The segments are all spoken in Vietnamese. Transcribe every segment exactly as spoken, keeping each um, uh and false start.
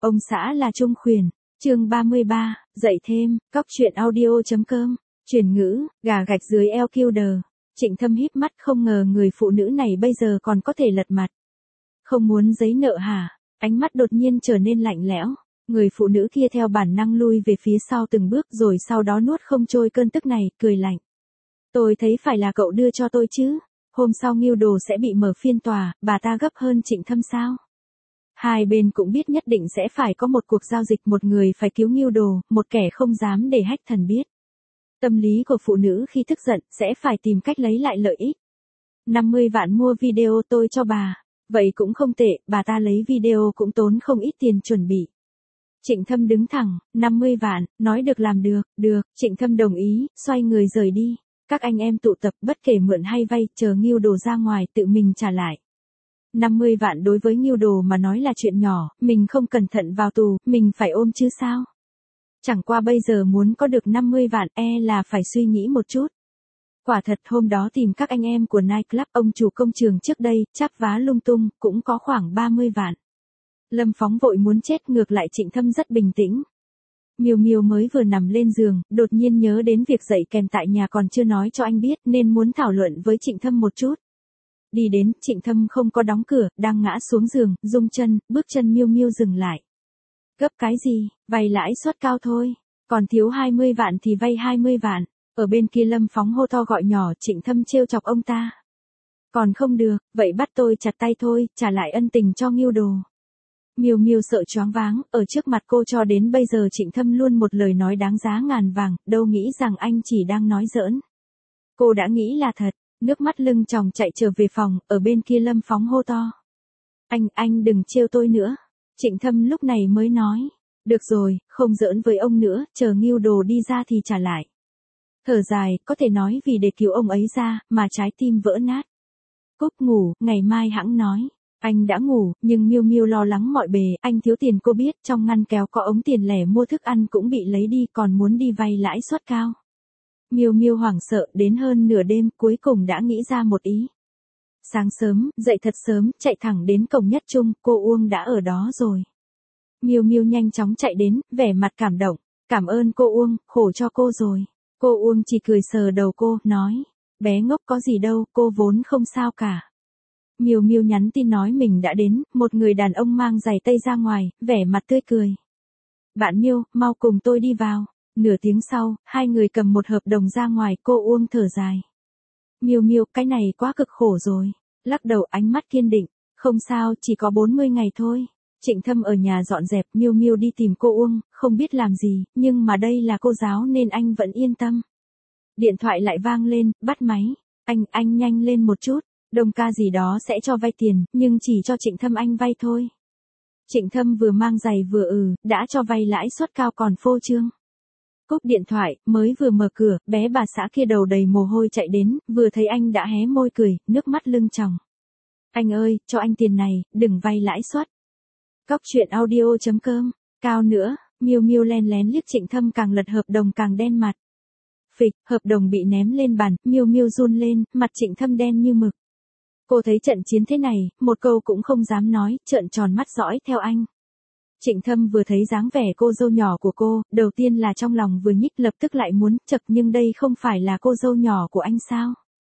Ông xã là Trung Khuyển. Chương ba mươi ba, dạy thêm, cóc truyện audio.com, chuyển ngữ, gà gạch dưới eo kiêu đờ. Trịnh Thâm híp mắt không ngờ người phụ nữ này bây giờ còn có thể lật mặt. Không muốn giấy nợ hả? Ánh mắt đột nhiên trở nên lạnh lẽo. Người phụ nữ kia theo bản năng lui về phía sau từng bước rồi sau đó nuốt không trôi cơn tức này, cười lạnh. Tôi thấy phải là cậu đưa cho tôi chứ. Hôm sau Ngưu Đồ sẽ bị mở phiên tòa, bà ta gấp hơn Trịnh Thâm sao? Hai bên cũng biết nhất định sẽ phải có một cuộc giao dịch, một người phải cứu Ngưu Đồ, một kẻ không dám để Hách Thần biết. Tâm lý của phụ nữ khi tức giận sẽ phải tìm cách lấy lại lợi ích. năm mươi vạn mua video tôi cho bà. Vậy cũng không tệ, bà ta lấy video cũng tốn không ít tiền chuẩn bị. Trịnh Thâm đứng thẳng, năm mươi vạn, nói được làm được, được, Trịnh Thâm đồng ý, xoay người rời đi. Các anh em tụ tập bất kể mượn hay vay, chờ Ngưu Đồ ra ngoài tự mình trả lại. năm mươi vạn đối với Ngưu Đồ mà nói là chuyện nhỏ, mình không cẩn thận vào tù, mình phải ôm chứ sao? Chẳng qua bây giờ muốn có được năm mươi vạn e là phải suy nghĩ một chút. Quả thật hôm đó tìm các anh em của nightclub, ông chủ công trường trước đây, chắp vá lung tung, cũng có khoảng ba mươi vạn. Lâm Phóng vội muốn chết, ngược lại Trịnh Thâm rất bình tĩnh. Miêu Miêu mới vừa nằm lên giường, đột nhiên nhớ đến việc dạy kèm tại nhà còn chưa nói cho anh biết nên muốn thảo luận với Trịnh Thâm một chút. Đi đến, Trịnh Thâm không có đóng cửa, đang ngã xuống giường, rung chân, bước chân Miêu Miêu dừng lại. Gấp cái gì, vay lãi suất cao thôi, còn thiếu hai mươi vạn thì vay hai mươi vạn. Ở bên kia Lâm Phóng hô to gọi nhỏ, Trịnh Thâm trêu chọc ông ta. Còn không được, vậy bắt tôi chặt tay thôi, trả lại ân tình cho Ngưu Đồ. Miêu Miêu sợ choáng váng, ở trước mặt cô cho đến bây giờ Trịnh Thâm luôn một lời nói đáng giá ngàn vàng, đâu nghĩ rằng anh chỉ đang nói giỡn. Cô đã nghĩ là thật, nước mắt lưng tròng chạy trở về phòng, ở bên kia Lâm Phóng hô to. Anh, anh đừng trêu tôi nữa. Trịnh Thâm lúc này mới nói. Được rồi, không giỡn với ông nữa, chờ Ngưu Đồ đi ra thì trả lại. Thở dài, có thể nói vì để cứu ông ấy ra, mà trái tim vỡ nát. Cúc ngủ, ngày mai hẵng nói. Anh đã ngủ, nhưng Miêu Miêu lo lắng mọi bề, anh thiếu tiền cô biết, trong ngăn kéo có ống tiền lẻ mua thức ăn cũng bị lấy đi, còn muốn đi vay lãi suất cao. Miêu Miêu hoảng sợ, đến hơn nửa đêm, cuối cùng đã nghĩ ra một ý. Sáng sớm, dậy thật sớm, chạy thẳng đến cổng Nhất Trung, cô Uông đã ở đó rồi. Miêu Miêu nhanh chóng chạy đến, vẻ mặt cảm động. Cảm ơn cô Uông, khổ cho cô rồi. Cô Uông chỉ cười sờ đầu cô, nói. Bé ngốc có gì đâu, cô vốn không sao cả. Miêu Miêu nhắn tin nói mình đã đến, một người đàn ông mang giày tây ra ngoài, vẻ mặt tươi cười. Bạn Miêu, mau cùng tôi đi vào. Nửa tiếng sau, hai người cầm một hợp đồng ra ngoài, cô Uông thở dài. Miêu Miêu, cái này quá cực khổ rồi. Lắc đầu, ánh mắt kiên định. Không sao, chỉ có bốn mươi ngày thôi. Trịnh Thâm ở nhà dọn dẹp, Miêu Miêu đi tìm cô Uông, không biết làm gì, nhưng mà đây là cô giáo nên anh vẫn yên tâm. Điện thoại lại vang lên, bắt máy. Anh, anh nhanh lên một chút. Đồng ca gì đó sẽ cho vay tiền, nhưng chỉ cho Trịnh Thâm anh vay thôi. Trịnh Thâm vừa mang giày vừa ừ, đã cho vay lãi suất cao còn phô trương. Cúp điện thoại, mới vừa mở cửa, bé bà xã kia đầu đầy mồ hôi chạy đến, vừa thấy anh đã hé môi cười, nước mắt lưng tròng. Anh ơi, cho anh tiền này, đừng vay lãi suất. Cóc truyện audio.com, cao nữa, Miêu Miêu len lén liếc Trịnh Thâm, càng lật hợp đồng càng đen mặt. Phịch, hợp đồng bị ném lên bàn, Miêu Miêu run lên, mặt Trịnh Thâm đen như mực. Cô thấy trận chiến thế này, một câu cũng không dám nói, trợn tròn mắt dõi theo anh. Trịnh Thâm vừa thấy dáng vẻ cô dâu nhỏ của cô, đầu tiên là trong lòng vừa nhích lập tức lại muốn chậc, nhưng đây không phải là cô dâu nhỏ của anh sao?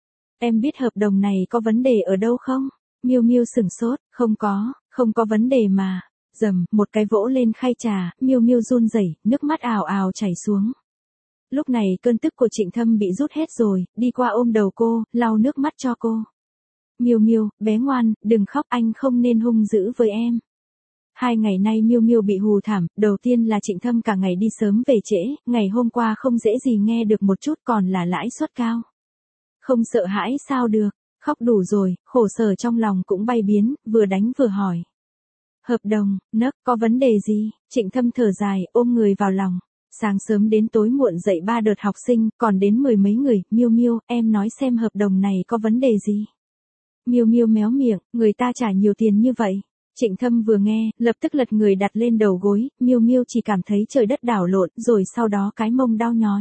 Em biết hợp đồng này có vấn đề ở đâu không? Miêu Miêu sửng sốt, không có, không có vấn đề mà. Dầm, một cái vỗ lên khay trà, Miêu Miêu run rẩy, nước mắt ào ào chảy xuống. Lúc này cơn tức của Trịnh Thâm bị rút hết rồi, đi qua ôm đầu cô, lau nước mắt cho cô. Miêu Miêu, bé ngoan, đừng khóc, anh không nên hung dữ với em. Hai ngày nay Miêu Miêu bị hù thảm, đầu tiên là Trịnh Thâm cả ngày đi sớm về trễ, ngày hôm qua không dễ gì nghe được một chút, còn là lãi suất cao. Không sợ hãi sao được, khóc đủ rồi, khổ sở trong lòng cũng bay biến, vừa đánh vừa hỏi. Hợp đồng, nấc, có vấn đề gì? Trịnh Thâm thở dài, ôm người vào lòng. Sáng sớm đến tối muộn dậy ba đợt học sinh, còn đến mười mấy người, Miêu Miêu, em nói xem hợp đồng này có vấn đề gì? Miêu Miêu méo miệng, người ta trả nhiều tiền như vậy. Trịnh Thâm vừa nghe, lập tức lật người đặt lên đầu gối, Miêu Miêu chỉ cảm thấy trời đất đảo lộn, rồi sau đó cái mông đau nhói.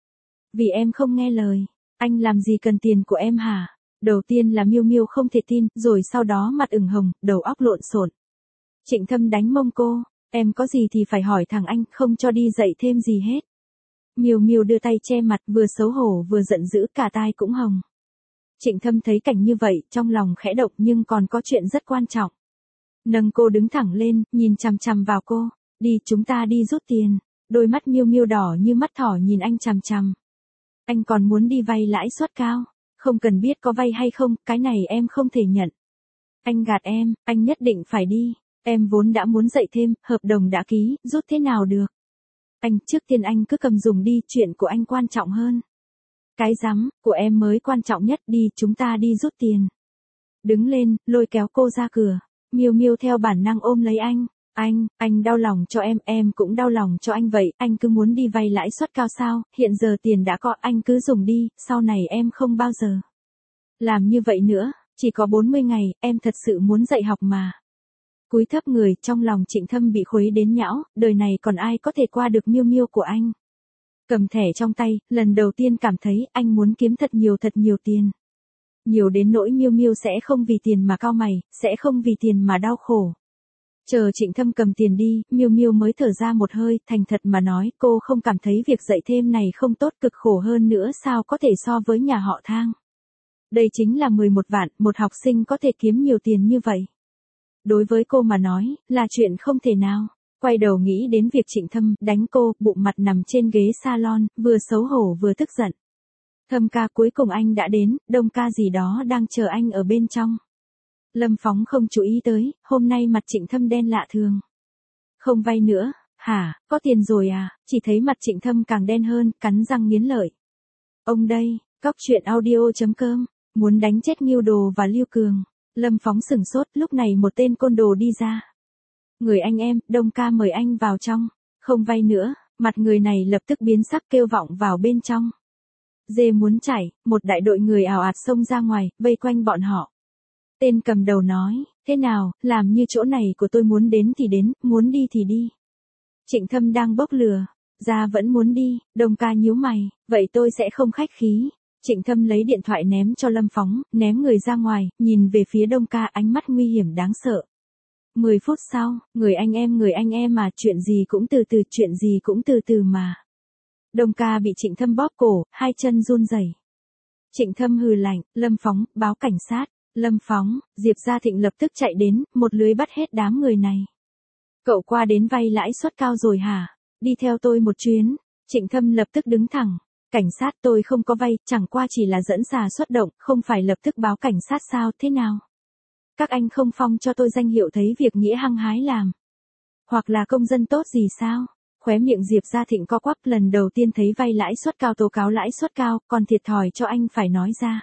Vì em không nghe lời, anh làm gì cần tiền của em hả? Đầu tiên là Miêu Miêu không thể tin, rồi sau đó mặt ửng hồng, đầu óc lộn xộn. Trịnh Thâm đánh mông cô, Em có gì thì phải hỏi thằng anh, không cho đi dạy thêm gì hết. Miêu Miêu đưa tay che mặt, vừa xấu hổ vừa giận dữ, cả tai cũng hồng. Trịnh Thâm thấy cảnh như vậy, trong lòng khẽ động nhưng còn có chuyện rất quan trọng. Nâng cô đứng thẳng lên, nhìn chằm chằm vào cô. Đi, chúng ta đi rút tiền. Đôi mắt Miêu Miêu đỏ như mắt thỏ nhìn anh chằm chằm. Anh còn muốn đi vay lãi suất cao. Không cần biết có vay hay không, cái này em không thể nhận. Anh gạt em, anh nhất định phải đi. Em vốn đã muốn dạy thêm, hợp đồng đã ký, rút thế nào được. Anh, trước tiên anh cứ cầm dùng đi, chuyện của anh quan trọng hơn. Cái rắm, của em mới quan trọng nhất, đi, chúng ta đi rút tiền. Đứng lên, lôi kéo cô ra cửa. Miêu Miêu theo bản năng ôm lấy anh. Anh, anh đau lòng cho em, em cũng đau lòng cho anh vậy, anh cứ muốn đi vay lãi suất cao sao, hiện giờ tiền đã có, anh cứ dùng đi, sau này em không bao giờ làm như vậy nữa, chỉ có bốn mươi ngày, em thật sự muốn dạy học mà. Cúi thấp người, trong lòng Trịnh Thâm bị khuấy đến nhão, đời này còn ai có thể qua được Miêu Miêu của anh. Cầm thẻ trong tay, lần đầu tiên cảm thấy anh muốn kiếm thật nhiều thật nhiều tiền. Nhiều đến nỗi Miêu Miêu sẽ không vì tiền mà cau mày, sẽ không vì tiền mà đau khổ. Chờ Trịnh Thâm cầm tiền đi, Miêu Miêu mới thở ra một hơi, thành thật mà nói, cô không cảm thấy việc dạy thêm này không tốt, cực khổ hơn nữa sao có thể so với nhà họ Thang. Đây chính là mười một vạn, một học sinh có thể kiếm nhiều tiền như vậy. Đối với cô mà nói, là chuyện không thể nào. Quay đầu nghĩ đến việc Trịnh Thâm đánh cô, bụng mặt nằm trên ghế salon, vừa xấu hổ vừa tức giận. Thâm ca, cuối cùng anh đã đến, Đông ca gì đó đang chờ anh ở bên trong. Lâm Phóng không chú ý tới, hôm nay mặt Trịnh Thâm đen lạ thường. Không vay nữa, hả, có tiền rồi à, chỉ thấy mặt Trịnh Thâm càng đen hơn, cắn răng nghiến lợi. Ông đây, Cóc Truyện Audio chấm com, muốn đánh chết Ngưu Đồ và Lưu Cường. Lâm Phóng sửng sốt, lúc này một tên côn đồ đi ra. Người anh em, Đông ca mời anh vào trong. Không vay nữa, mặt người này lập tức biến sắc kêu vọng vào bên trong. Dê muốn chảy, một đại đội người ào ạt xông ra ngoài, vây quanh bọn họ. Tên cầm đầu nói, thế nào, làm như chỗ này của tôi, muốn đến thì đến, muốn đi thì đi. Trịnh Thâm đang bốc lừa, ra vẫn muốn đi, Đông ca nhíu mày, vậy tôi sẽ không khách khí. Trịnh Thâm lấy điện thoại ném cho Lâm Phóng, ném người ra ngoài, nhìn về phía Đông ca, ánh mắt nguy hiểm đáng sợ. Mười phút sau, người anh em người anh em mà, chuyện gì cũng từ từ, chuyện gì cũng từ từ mà. Đông ca bị Trịnh Thâm bóp cổ, hai chân run rẩy. Trịnh Thâm hừ lạnh, Lâm Phóng, báo cảnh sát. Lâm Phóng, Diệp Gia Thịnh lập tức chạy đến, một lưới bắt hết đám người này. Cậu qua đến vay lãi suất cao rồi hả? Đi theo tôi một chuyến. Trịnh Thâm lập tức đứng thẳng. Cảnh sát, tôi không có vay, chẳng qua chỉ là dẫn xà xuất động, không phải lập tức báo cảnh sát sao, thế nào? Các anh không phong cho tôi danh hiệu thấy việc nghĩa hăng hái làm. Hoặc là công dân tốt gì sao? Khóe miệng Diệp Gia Thịnh co quắp, lần đầu tiên thấy vay lãi suất cao, tố cáo lãi suất cao, còn thiệt thòi cho anh phải nói ra.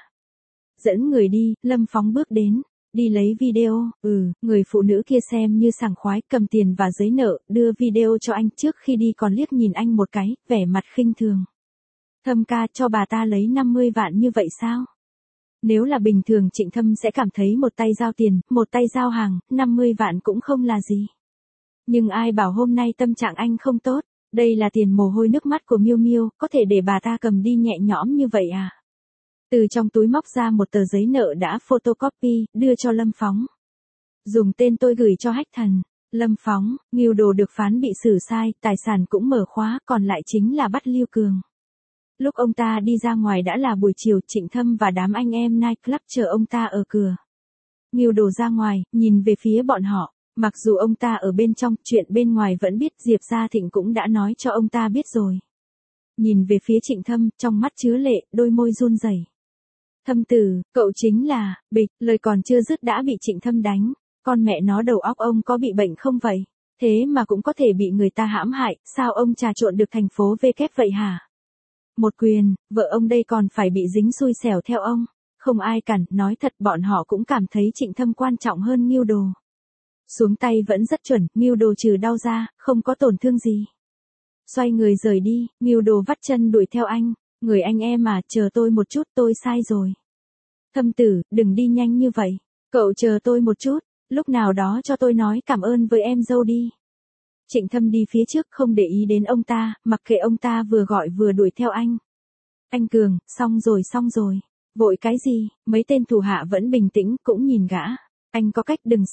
Dẫn người đi, Lâm Phóng bước đến, đi lấy video, ừ, người phụ nữ kia xem như sảng khoái, cầm tiền và giấy nợ, đưa video cho anh, trước khi đi còn liếc nhìn anh một cái, vẻ mặt khinh thường. Thâm ca, cho bà ta lấy năm mươi vạn như vậy sao? Nếu là bình thường Trịnh Thâm sẽ cảm thấy một tay giao tiền, một tay giao hàng, năm mươi vạn cũng không là gì. Nhưng ai bảo hôm nay tâm trạng anh không tốt, đây là tiền mồ hôi nước mắt của Miêu Miêu, có thể để bà ta cầm đi nhẹ nhõm như vậy à? Từ trong túi móc ra một tờ giấy nợ đã photocopy, đưa cho Lâm Phóng. Dùng tên tôi gửi cho Hách Thần. Lâm Phóng, Ngưu Đồ được phán bị xử sai, tài sản cũng mở khóa, còn lại chính là bắt Lưu Cường. Lúc ông ta đi ra ngoài đã là buổi chiều, Trịnh Thâm và đám anh em nightclub chờ ông ta ở cửa. Ngưu Đồ ra ngoài, nhìn về phía bọn họ, mặc dù ông ta ở bên trong, chuyện bên ngoài vẫn biết, Diệp Gia Thịnh cũng đã nói cho ông ta biết rồi. Nhìn về phía Trịnh Thâm, trong mắt chứa lệ, đôi môi run rẩy. Thâm tử, cậu chính là, bịch, lời còn chưa dứt đã bị Trịnh Thâm đánh, con mẹ nó đầu óc ông có bị bệnh không vậy? Thế mà cũng có thể bị người ta hãm hại, sao ông trà trộn được thành phố V kép vậy hả? Một quyền, vợ ông đây còn phải bị dính xui xẻo theo ông, không ai cản, nói thật bọn họ cũng cảm thấy Trịnh Thâm quan trọng hơn Ngưu Đồ. Xuống tay vẫn rất chuẩn, Ngưu Đồ trừ đau ra, không có tổn thương gì. Xoay người rời đi, Ngưu Đồ vắt chân đuổi theo anh, người anh em mà, chờ tôi một chút, tôi sai rồi. Thâm tử, đừng đi nhanh như vậy, cậu chờ tôi một chút, lúc nào đó cho tôi nói cảm ơn với em dâu đi. Trịnh Thâm đi phía trước không để ý đến ông ta, mặc kệ ông ta vừa gọi vừa đuổi theo anh. Anh Cường, xong rồi xong rồi, vội cái gì, mấy tên thủ hạ vẫn bình tĩnh, cũng nhìn gã. Anh có cách, đừng sợ,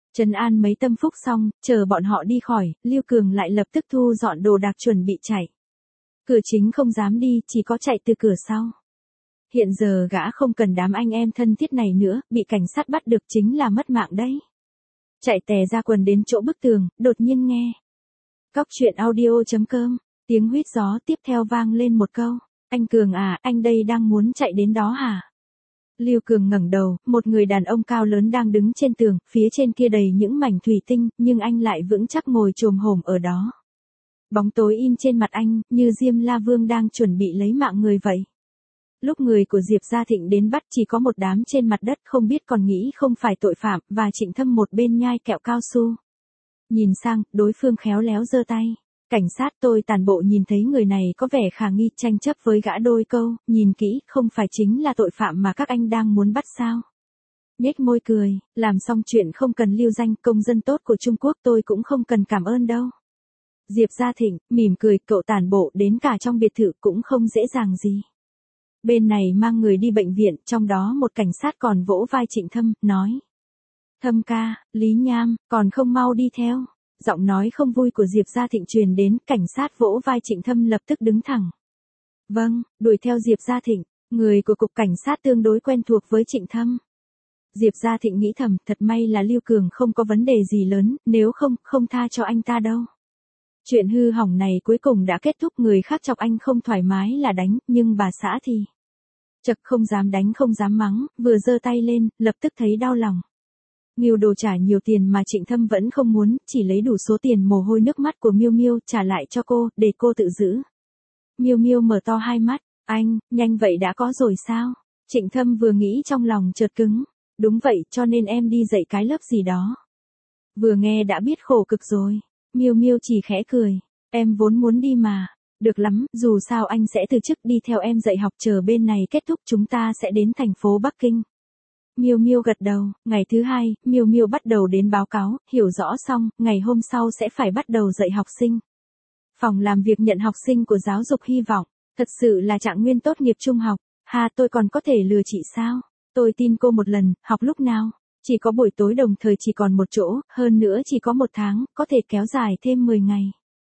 Trấn an mấy tâm phúc xong, chờ bọn họ đi khỏi, Lưu Cường lại lập tức thu dọn đồ đạc chuẩn bị chạy. Cửa chính không dám đi, chỉ có chạy từ cửa sau. Hiện giờ gã không cần đám anh em thân thiết này nữa, bị cảnh sát bắt được chính là mất mạng đấy. Chạy tè ra quần đến chỗ bức tường, đột nhiên nghe. Cóc truyện audio chấm com, tiếng huýt gió tiếp theo vang lên một câu. Anh Cường à, anh đây đang muốn chạy đến đó hả? Lưu Cường ngẩng đầu, một người đàn ông cao lớn đang đứng trên tường, phía trên kia đầy những mảnh thủy tinh, nhưng anh lại vững chắc ngồi chồm hổm ở đó. Bóng tối in trên mặt anh, như Diêm La Vương đang chuẩn bị lấy mạng người vậy. Lúc người của Diệp Gia Thịnh đến bắt chỉ có một đám trên mặt đất không biết còn nghĩ không phải tội phạm, và Trịnh Thâm một bên nhai kẹo cao su. Nhìn sang, đối phương khéo léo giơ tay. Cảnh sát, tôi tàn bộ nhìn thấy người này có vẻ khả nghi, tranh chấp với gã đôi câu, nhìn kỹ, không phải chính là tội phạm mà các anh đang muốn bắt sao? Nhếch môi cười, làm xong chuyện không cần lưu danh, công dân tốt của Trung Quốc tôi cũng không cần cảm ơn đâu. Diệp Gia Thịnh, mỉm cười, cậu tản bộ đến cả trong biệt thự cũng không dễ dàng gì. Bên này mang người đi bệnh viện, trong đó một cảnh sát còn vỗ vai Trịnh Thâm, nói. Thâm ca, Lý Nham, còn không mau đi theo. Giọng nói không vui của Diệp Gia Thịnh truyền đến, cảnh sát vỗ vai Trịnh Thâm lập tức đứng thẳng. Vâng, đuổi theo Diệp Gia Thịnh, người của cục cảnh sát tương đối quen thuộc với Trịnh Thâm. Diệp Gia Thịnh nghĩ thầm, thật may là Lưu Cường không có vấn đề gì lớn, nếu không, không tha cho anh ta đâu. Chuyện hư hỏng này cuối cùng đã kết thúc, người khác chọc anh không thoải mái là đánh, nhưng bà xã thì... Chật không dám đánh không dám mắng, vừa giơ tay lên, lập tức thấy đau lòng. Ngưu Đồ trả nhiều tiền mà Trịnh Thâm vẫn không muốn, chỉ lấy đủ số tiền mồ hôi nước mắt của Miêu Miêu trả lại cho cô, để cô tự giữ. Miêu Miêu mở to hai mắt, anh, nhanh vậy đã có rồi sao? Trịnh Thâm vừa nghĩ trong lòng chợt cứng, đúng vậy, cho nên em đi dạy cái lớp gì đó. Vừa nghe đã biết khổ cực rồi. Miêu Miêu chỉ khẽ cười, em vốn muốn đi mà. Được lắm, dù sao anh sẽ từ chức đi theo em dạy học, chờ bên này kết thúc chúng ta sẽ đến thành phố Bắc Kinh. Miêu Miêu gật đầu, ngày thứ hai, Miêu Miêu bắt đầu đến báo cáo, hiểu rõ xong, ngày hôm sau sẽ phải bắt đầu dạy học sinh. Phòng làm việc nhận học sinh của giáo dục hy vọng, thật sự là Trạng Nguyên tốt nghiệp trung học, ha tôi còn có thể lừa chị sao? Tôi tin cô một lần, học lúc nào? Chỉ có buổi tối đồng thời chỉ còn một chỗ, hơn nữa chỉ có một tháng, có thể kéo dài thêm mười ngày.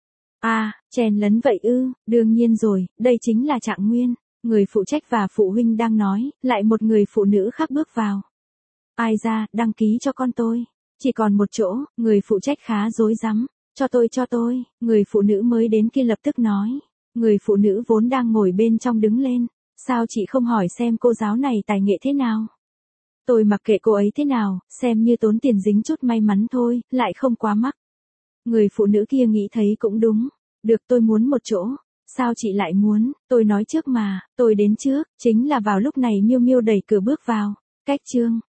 À, chèn lấn vậy ư, đương nhiên rồi, đây chính là Trạng Nguyên. Người phụ trách và phụ huynh đang nói, lại một người phụ nữ khác bước vào. Ai ra, đăng ký cho con tôi. Chỉ còn một chỗ, người phụ trách khá rối rắm. Cho tôi cho tôi, người phụ nữ mới đến kia lập tức nói. Người phụ nữ vốn đang ngồi bên trong đứng lên. Sao chị không hỏi xem cô giáo này tài nghệ thế nào? Tôi mặc kệ cô ấy thế nào, xem như tốn tiền dính chút may mắn thôi, lại không quá mắc. Người phụ nữ kia nghĩ thấy cũng đúng. Được, tôi muốn một chỗ. Sao chị lại muốn, tôi nói trước mà, tôi đến trước, chính là vào lúc này Miêu Miêu đẩy cửa bước vào. Cách chương